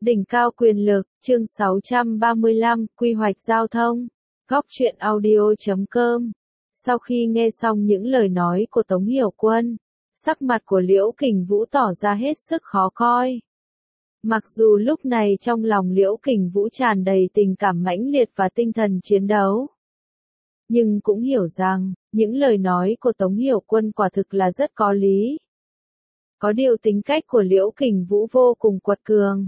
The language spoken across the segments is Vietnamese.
Đỉnh cao quyền lực, chương 635, quy hoạch giao thông. Góc truyện audio.com. Sau khi nghe xong những lời nói của Tống Hiểu Quân, sắc mặt của Liễu Kình Vũ tỏ ra hết sức khó coi. Mặc dù lúc này trong lòng Liễu Kình Vũ tràn đầy tình cảm mãnh liệt và tinh thần chiến đấu, nhưng cũng hiểu rằng, những lời nói của Tống Hiểu Quân quả thực là rất có lý. Có điều tính cách của Liễu Kình Vũ vô cùng quật cường.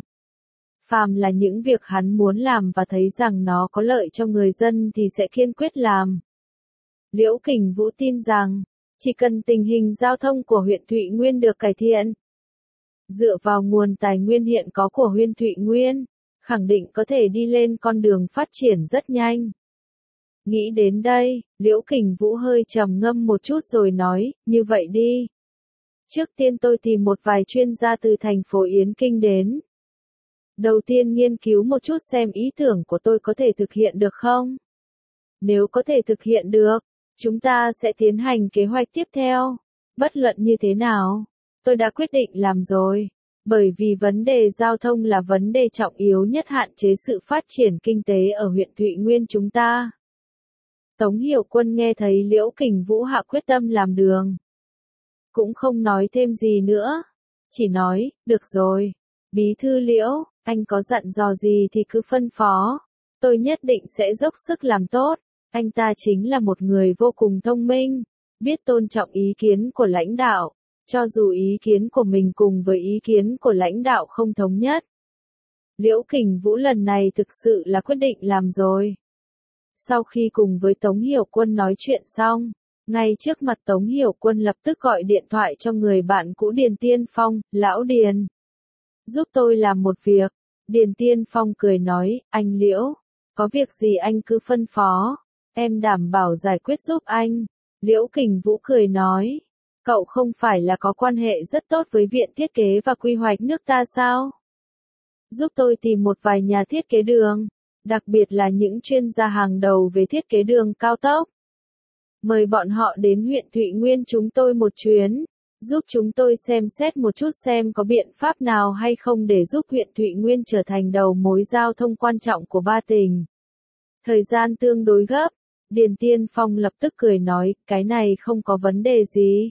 Phàm là những việc hắn muốn làm và thấy rằng nó có lợi cho người dân thì sẽ kiên quyết làm. Liễu Kình Vũ tin rằng, chỉ cần tình hình giao thông của huyện Thụy Nguyên được cải thiện, dựa vào nguồn tài nguyên hiện có của huyện Thụy Nguyên, khẳng định có thể đi lên con đường phát triển rất nhanh. Nghĩ đến đây, Liễu Kình Vũ hơi trầm ngâm một chút rồi nói, như vậy đi. Trước tiên tôi tìm một vài chuyên gia từ thành phố Yến Kinh đến. Đầu tiên nghiên cứu một chút xem ý tưởng của tôi có thể thực hiện được không? Nếu có thể thực hiện được, chúng ta sẽ tiến hành kế hoạch tiếp theo. Bất luận như thế nào, tôi đã quyết định làm rồi. Bởi vì vấn đề giao thông là vấn đề trọng yếu nhất hạn chế sự phát triển kinh tế ở huyện Thụy Nguyên chúng ta. Tống Hiểu Quân nghe thấy Liễu Kình Vũ hạ quyết tâm làm đường, cũng không nói thêm gì nữa, chỉ nói, được rồi, Bí thư Liễu, anh có dặn dò gì thì cứ phân phó, tôi nhất định sẽ dốc sức làm tốt. Anh ta chính là một người vô cùng thông minh, biết tôn trọng ý kiến của lãnh đạo, cho dù ý kiến của mình cùng với ý kiến của lãnh đạo không thống nhất. Liễu Kình Vũ lần này thực sự là quyết định làm rồi. Sau khi cùng với Tống Hiểu Quân nói chuyện xong, ngay trước mặt Tống Hiểu Quân lập tức gọi điện thoại cho người bạn cũ Điền Tiên Phong, lão Điền. Giúp tôi làm một việc. Điền Tiên Phong cười nói, anh Liễu, có việc gì anh cứ phân phó, em đảm bảo giải quyết giúp anh. Liễu Kình Vũ cười nói, cậu không phải là có quan hệ rất tốt với Viện Thiết kế và Quy hoạch nước ta sao? Giúp tôi tìm một vài nhà thiết kế đường, đặc biệt là những chuyên gia hàng đầu về thiết kế đường cao tốc. Mời bọn họ đến huyện Thụy Nguyên chúng tôi một chuyến, giúp chúng tôi xem xét một chút xem có biện pháp nào hay không để giúp huyện Thụy Nguyên trở thành đầu mối giao thông quan trọng của ba tỉnh. Thời gian tương đối gấp, Điền Tiên Phong lập tức cười nói, cái này không có vấn đề gì.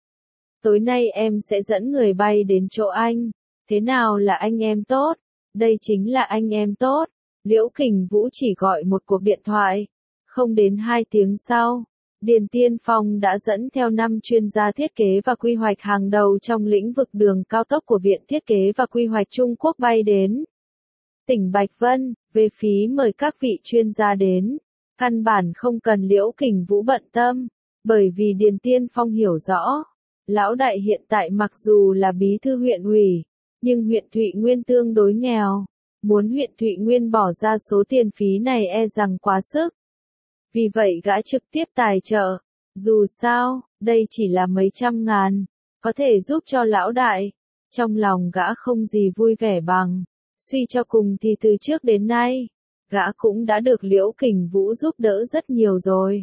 Tối nay em sẽ dẫn người bay đến chỗ anh, thế nào là anh em tốt? Đây chính là anh em tốt. Liễu Kình Vũ chỉ gọi một cuộc điện thoại, không đến 2 tiếng sau, Điền Tiên Phong đã dẫn theo 5 chuyên gia thiết kế và quy hoạch hàng đầu trong lĩnh vực đường cao tốc của Viện Thiết kế và Quy hoạch Trung Quốc bay đến tỉnh Bạch Vân, về phí mời các vị chuyên gia đến. Căn bản không cần Liễu Kình Vũ bận tâm, bởi vì Điền Tiên Phong hiểu rõ, lão đại hiện tại mặc dù là bí thư huyện ủy, nhưng huyện Thụy Nguyên tương đối nghèo. Muốn huyện Thụy Nguyên bỏ ra số tiền phí này e rằng quá sức. Vì vậy gã trực tiếp tài trợ. Dù sao, đây chỉ là mấy trăm ngàn, có thể giúp cho lão đại. Trong lòng gã không gì vui vẻ bằng. Suy cho cùng thì từ trước đến nay, gã cũng đã được Liễu Kình Vũ giúp đỡ rất nhiều rồi.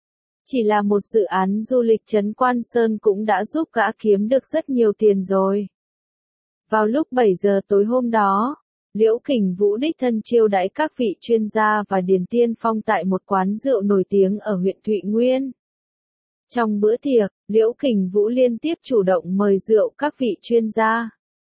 Chỉ là một dự án du lịch trấn Quan Sơn cũng đã giúp gã kiếm được rất nhiều tiền rồi. Vào lúc 7 giờ tối hôm đó, Liễu Kình Vũ đích thân chiêu đãi các vị chuyên gia và Điền Tiên Phong tại một quán rượu nổi tiếng ở huyện Thụy Nguyên. Trong bữa tiệc, Liễu Kình Vũ liên tiếp chủ động mời rượu các vị chuyên gia,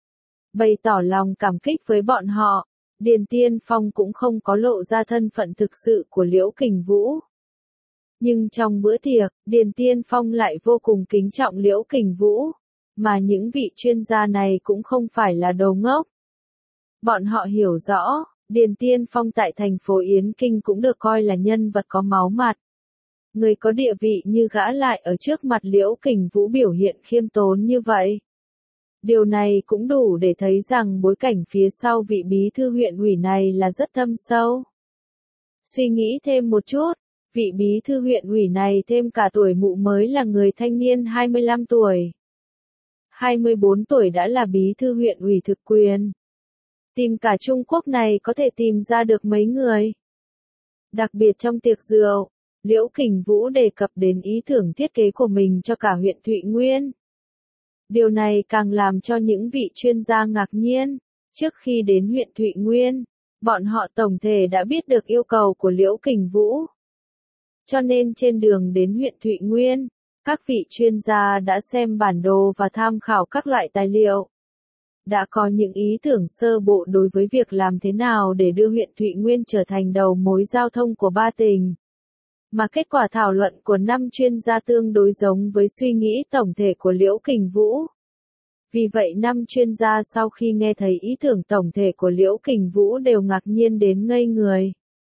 bày tỏ lòng cảm kích với bọn họ. Điền Tiên Phong cũng không có lộ ra thân phận thực sự của Liễu Kình Vũ. Nhưng trong bữa tiệc, Điền Tiên Phong lại vô cùng kính trọng Liễu Kình Vũ, mà những vị chuyên gia này cũng không phải là đồ ngốc. Bọn họ hiểu rõ, Điền Tiên Phong tại thành phố Yến Kinh cũng được coi là nhân vật có máu mặt. Người có địa vị như gã lại ở trước mặt Liễu Kình Vũ biểu hiện khiêm tốn như vậy. Điều này cũng đủ để thấy rằng bối cảnh phía sau vị bí thư huyện ủy này là rất thâm sâu. Suy nghĩ thêm một chút, vị bí thư huyện ủy này thêm cả tuổi mụ mới là người thanh niên 25 tuổi. 24 tuổi đã là bí thư huyện ủy thực quyền. Tìm cả Trung Quốc này có thể tìm ra được mấy người. Đặc biệt trong tiệc rượu, Liễu Kình Vũ đề cập đến ý tưởng thiết kế của mình cho cả huyện Thụy Nguyên. Điều này càng làm cho những vị chuyên gia ngạc nhiên. Trước khi đến huyện Thụy Nguyên, bọn họ tổng thể đã biết được yêu cầu của Liễu Kình Vũ. Cho nên trên đường đến huyện Thụy Nguyên, các vị chuyên gia đã xem bản đồ và tham khảo các loại tài liệu. Đã có những ý tưởng sơ bộ đối với việc làm thế nào để đưa huyện Thụy Nguyên trở thành đầu mối giao thông của ba tỉnh. Mà kết quả thảo luận của 5 chuyên gia tương đối giống với suy nghĩ tổng thể của Liễu Kình Vũ. Vì vậy 5 chuyên gia sau khi nghe thấy ý tưởng tổng thể của Liễu Kình Vũ đều ngạc nhiên đến ngây người.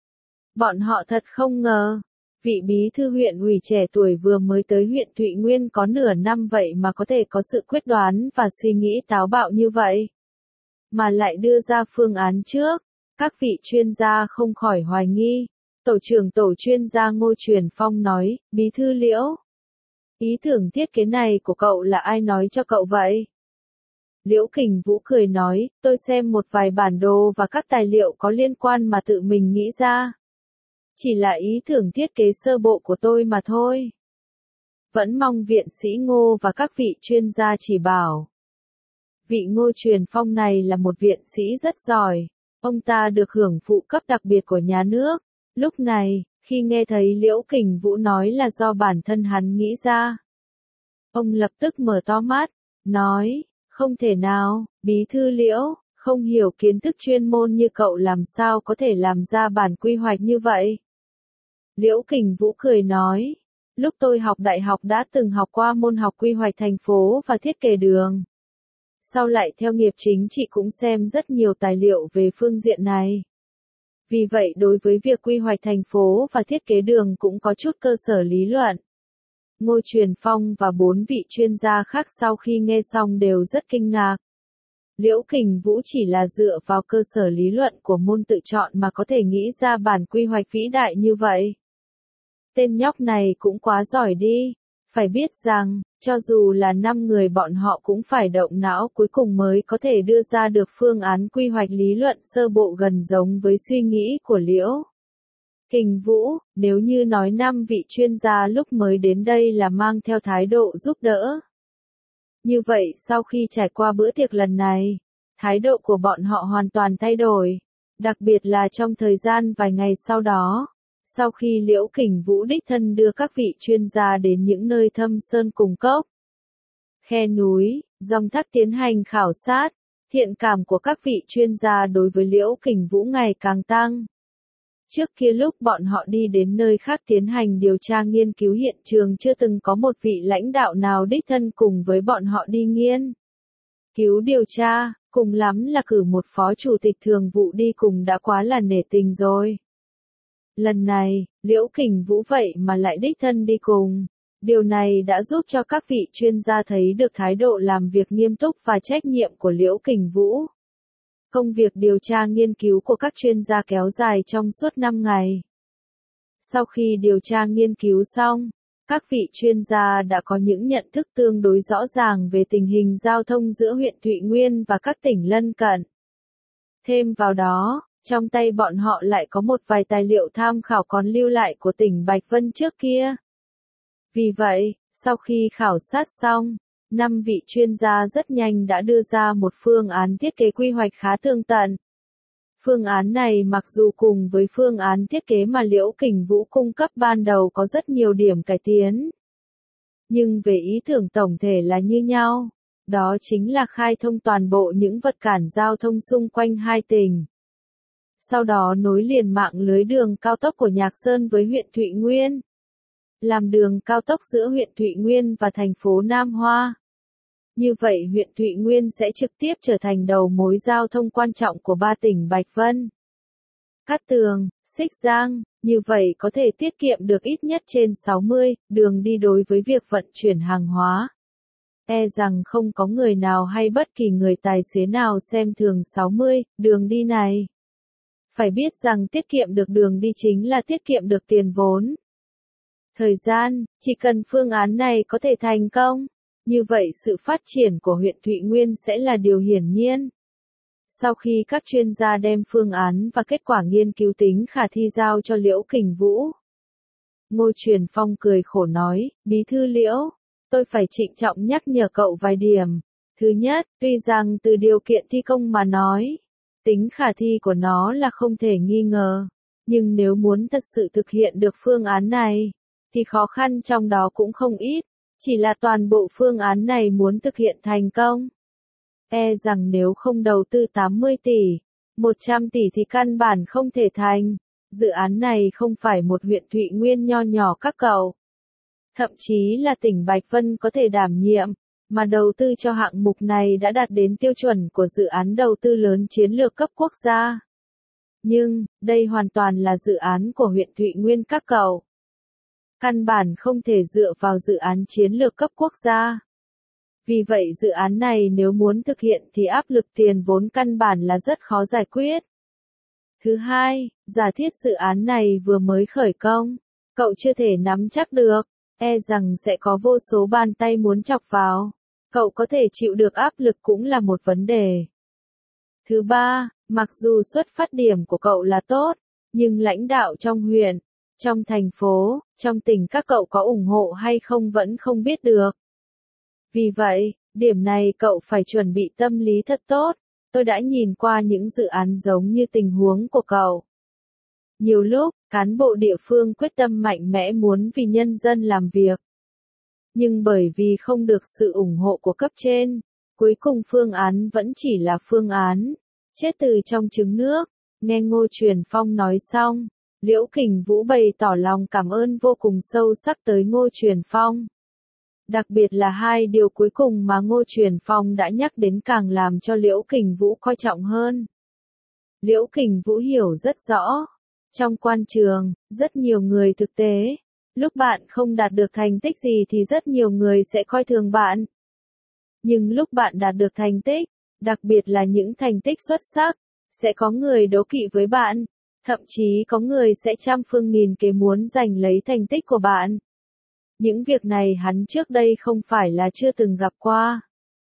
Bọn họ thật không ngờ, vị bí thư huyện ủy trẻ tuổi vừa mới tới huyện Thụy Nguyên có nửa năm vậy mà có thể có sự quyết đoán và suy nghĩ táo bạo như vậy. Mà lại đưa ra phương án trước, các vị chuyên gia không khỏi hoài nghi. Tổ trưởng tổ chuyên gia Ngô Truyền Phong nói, bí thư Liễu. Ý tưởng thiết kế này của cậu là ai nói cho cậu vậy? Liễu Kình Vũ cười nói, tôi xem một vài bản đồ và các tài liệu có liên quan mà tự mình nghĩ ra. Chỉ là ý tưởng thiết kế sơ bộ của tôi mà thôi. Vẫn mong viện sĩ Ngô và các vị chuyên gia chỉ bảo. Vị Ngô Truyền Phong này là một viện sĩ rất giỏi. Ông ta được hưởng phụ cấp đặc biệt của nhà nước. Lúc này, khi nghe thấy Liễu Kình Vũ nói là do bản thân hắn nghĩ ra, ông lập tức mở to mắt, nói, không thể nào, bí thư Liễu, không hiểu kiến thức chuyên môn như cậu làm sao có thể làm ra bản quy hoạch như vậy. Liễu Kình Vũ cười nói, lúc tôi học đại học đã từng học qua môn học quy hoạch thành phố và thiết kế đường. Sau lại theo nghiệp chính trị cũng xem rất nhiều tài liệu về phương diện này. Vì vậy đối với việc quy hoạch thành phố và thiết kế đường cũng có chút cơ sở lý luận. Ngô Truyền Phong và 4 vị chuyên gia khác sau khi nghe xong đều rất kinh ngạc. Liễu Kình Vũ chỉ là dựa vào cơ sở lý luận của môn tự chọn mà có thể nghĩ ra bản quy hoạch vĩ đại như vậy. Tên nhóc này cũng quá giỏi đi. Phải biết rằng, cho dù là 5 người bọn họ cũng phải động não cuối cùng mới có thể đưa ra được phương án quy hoạch lý luận sơ bộ gần giống với suy nghĩ của Liễu Kình Vũ. Nếu như nói 5 vị chuyên gia lúc mới đến đây là mang theo thái độ giúp đỡ. Như vậy sau khi trải qua bữa tiệc lần này, thái độ của bọn họ hoàn toàn thay đổi. Đặc biệt là trong thời gian vài ngày sau đó. Sau khi Liễu Kình Vũ đích thân đưa các vị chuyên gia đến những nơi thâm sơn cùng cốc, khe núi, dòng thác tiến hành khảo sát, thiện cảm của các vị chuyên gia đối với Liễu Kình Vũ ngày càng tăng. Trước kia lúc bọn họ đi đến nơi khác tiến hành điều tra nghiên cứu hiện trường chưa từng có một vị lãnh đạo nào đích thân cùng với bọn họ đi nghiên cứu điều tra, cùng lắm là cử một phó chủ tịch thường vụ đi cùng đã quá là nể tình rồi. Lần này, Liễu Kình Vũ vậy mà lại đích thân đi cùng. Điều này đã giúp cho các vị chuyên gia thấy được thái độ làm việc nghiêm túc và trách nhiệm của Liễu Kình Vũ. Công việc điều tra nghiên cứu của các chuyên gia kéo dài trong suốt 5 ngày. Sau khi điều tra nghiên cứu xong, các vị chuyên gia đã có những nhận thức tương đối rõ ràng về tình hình giao thông giữa huyện Thụy Nguyên và các tỉnh lân cận. Thêm vào đó, trong tay bọn họ lại có một vài tài liệu tham khảo còn lưu lại của tỉnh Bạch Vân trước kia. Vì vậy, sau khi khảo sát xong, 5 vị chuyên gia rất nhanh đã đưa ra một phương án thiết kế quy hoạch khá tường tận. Phương án này mặc dù cùng với phương án thiết kế mà Liễu Kình Vũ cung cấp ban đầu có rất nhiều điểm cải tiến. Nhưng về ý tưởng tổng thể là như nhau. Đó chính là khai thông toàn bộ những vật cản giao thông xung quanh hai tỉnh. Sau đó nối liền mạng lưới đường cao tốc của Nhạc Sơn với huyện Thụy Nguyên. Làm đường cao tốc giữa huyện Thụy Nguyên và thành phố Nam Hoa. Như vậy huyện Thụy Nguyên sẽ trực tiếp trở thành đầu mối giao thông quan trọng của ba tỉnh Bạch Vân, Cát Tường, Xích Giang, như vậy có thể tiết kiệm được ít nhất trên 60 đường đi đối với việc vận chuyển hàng hóa. E rằng không có người nào hay bất kỳ người tài xế nào xem thường 60 đường đi này. Phải biết rằng tiết kiệm được đường đi chính là tiết kiệm được tiền vốn. Thời gian, chỉ cần phương án này có thể thành công, như vậy sự phát triển của huyện Thụy Nguyên sẽ là điều hiển nhiên. Sau khi các chuyên gia đem phương án và kết quả nghiên cứu tính khả thi giao cho Liễu Kình Vũ, Ngô Truyền Phong cười khổ nói, bí thư Liễu, tôi phải trịnh trọng nhắc nhở cậu vài điểm. Thứ nhất, tuy rằng từ điều kiện thi công mà nói, tính khả thi của nó là không thể nghi ngờ, nhưng nếu muốn thật sự thực hiện được phương án này, thì khó khăn trong đó cũng không ít, chỉ là toàn bộ phương án này muốn thực hiện thành công. Rằng nếu không đầu tư 80 tỷ, 100 tỷ thì căn bản không thể thành. Dự án này không phải một huyện Thụy Nguyên nho nhỏ các cậu. Thậm chí là tỉnh Bạch Vân có thể đảm nhiệm, mà đầu tư cho hạng mục này đã đạt đến tiêu chuẩn của dự án đầu tư lớn chiến lược cấp quốc gia. Nhưng, đây hoàn toàn là dự án của huyện Thụy Nguyên các cậu. Căn bản không thể dựa vào dự án chiến lược cấp quốc gia. Vì vậy dự án này nếu muốn thực hiện thì áp lực tiền vốn căn bản là rất khó giải quyết. Thứ hai, giả thiết dự án này vừa mới khởi công, cậu chưa thể nắm chắc được, rằng sẽ có vô số bàn tay muốn chọc vào. Cậu có thể chịu được áp lực cũng là một vấn đề. Thứ ba, mặc dù xuất phát điểm của cậu là tốt, nhưng lãnh đạo trong huyện, trong thành phố, trong tỉnh các cậu có ủng hộ hay không vẫn không biết được. Vì vậy, điểm này cậu phải chuẩn bị tâm lý thật tốt. Tôi đã nhìn qua những dự án giống như tình huống của cậu. Nhiều lúc, cán bộ địa phương quyết tâm mạnh mẽ muốn vì nhân dân làm việc. Nhưng bởi vì không được sự ủng hộ của cấp trên, cuối cùng phương án vẫn chỉ là phương án. Chết từ trong trứng nước. Nghe Ngô Truyền Phong nói xong, Liễu Kình Vũ bày tỏ lòng cảm ơn vô cùng sâu sắc tới Ngô Truyền Phong. Đặc biệt là hai điều cuối cùng mà Ngô Truyền Phong đã nhắc đến càng làm cho Liễu Kình Vũ coi trọng hơn. Liễu Kình Vũ hiểu rất rõ. Trong quan trường, rất nhiều người thực tế. Lúc bạn không đạt được thành tích gì thì rất nhiều người sẽ coi thường bạn. Nhưng lúc bạn đạt được thành tích, đặc biệt là những thành tích xuất sắc, sẽ có người đố kỵ với bạn. Thậm chí có người sẽ trăm phương nghìn kế muốn giành lấy thành tích của bạn. Những việc này hắn trước đây không phải là chưa từng gặp qua.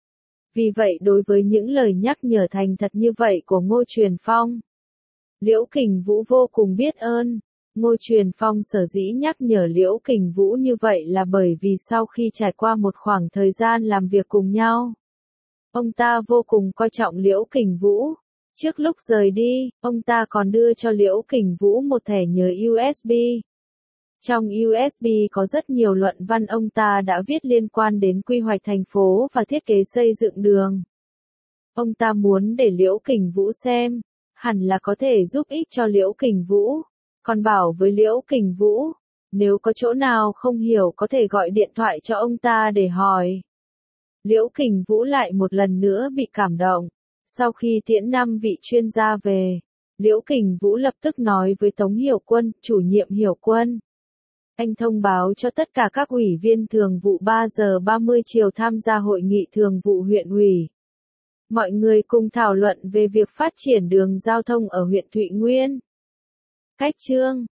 Vì vậy đối với những lời nhắc nhở thành thật như vậy của Ngô Truyền Phong, Liễu Kình Vũ vô cùng biết ơn. Ngô Truyền Phong sở dĩ nhắc nhở Liễu Kình Vũ như vậy là bởi vì sau khi trải qua một khoảng thời gian làm việc cùng nhau, ông ta vô cùng coi trọng Liễu Kình Vũ. Trước lúc rời đi, ông ta còn đưa cho Liễu Kình Vũ một thẻ nhớ USB. Trong USB có rất nhiều luận văn ông ta đã viết liên quan đến quy hoạch thành phố và thiết kế xây dựng đường. Ông ta muốn để Liễu Kình Vũ xem, hẳn là có thể giúp ích cho Liễu Kình Vũ. Còn bảo với Liễu Kình Vũ, nếu có chỗ nào không hiểu có thể gọi điện thoại cho ông ta để hỏi. Liễu Kình Vũ lại một lần nữa bị cảm động. Sau khi tiễn 5 vị chuyên gia về, Liễu Kình Vũ lập tức nói với Tống Hiểu Quân, chủ nhiệm Hiểu Quân. Anh thông báo cho tất cả các ủy viên thường vụ 3 giờ 30 chiều tham gia hội nghị thường vụ huyện ủy. Mọi người cùng thảo luận về việc phát triển đường giao thông ở huyện Thụy Nguyên. Cách chương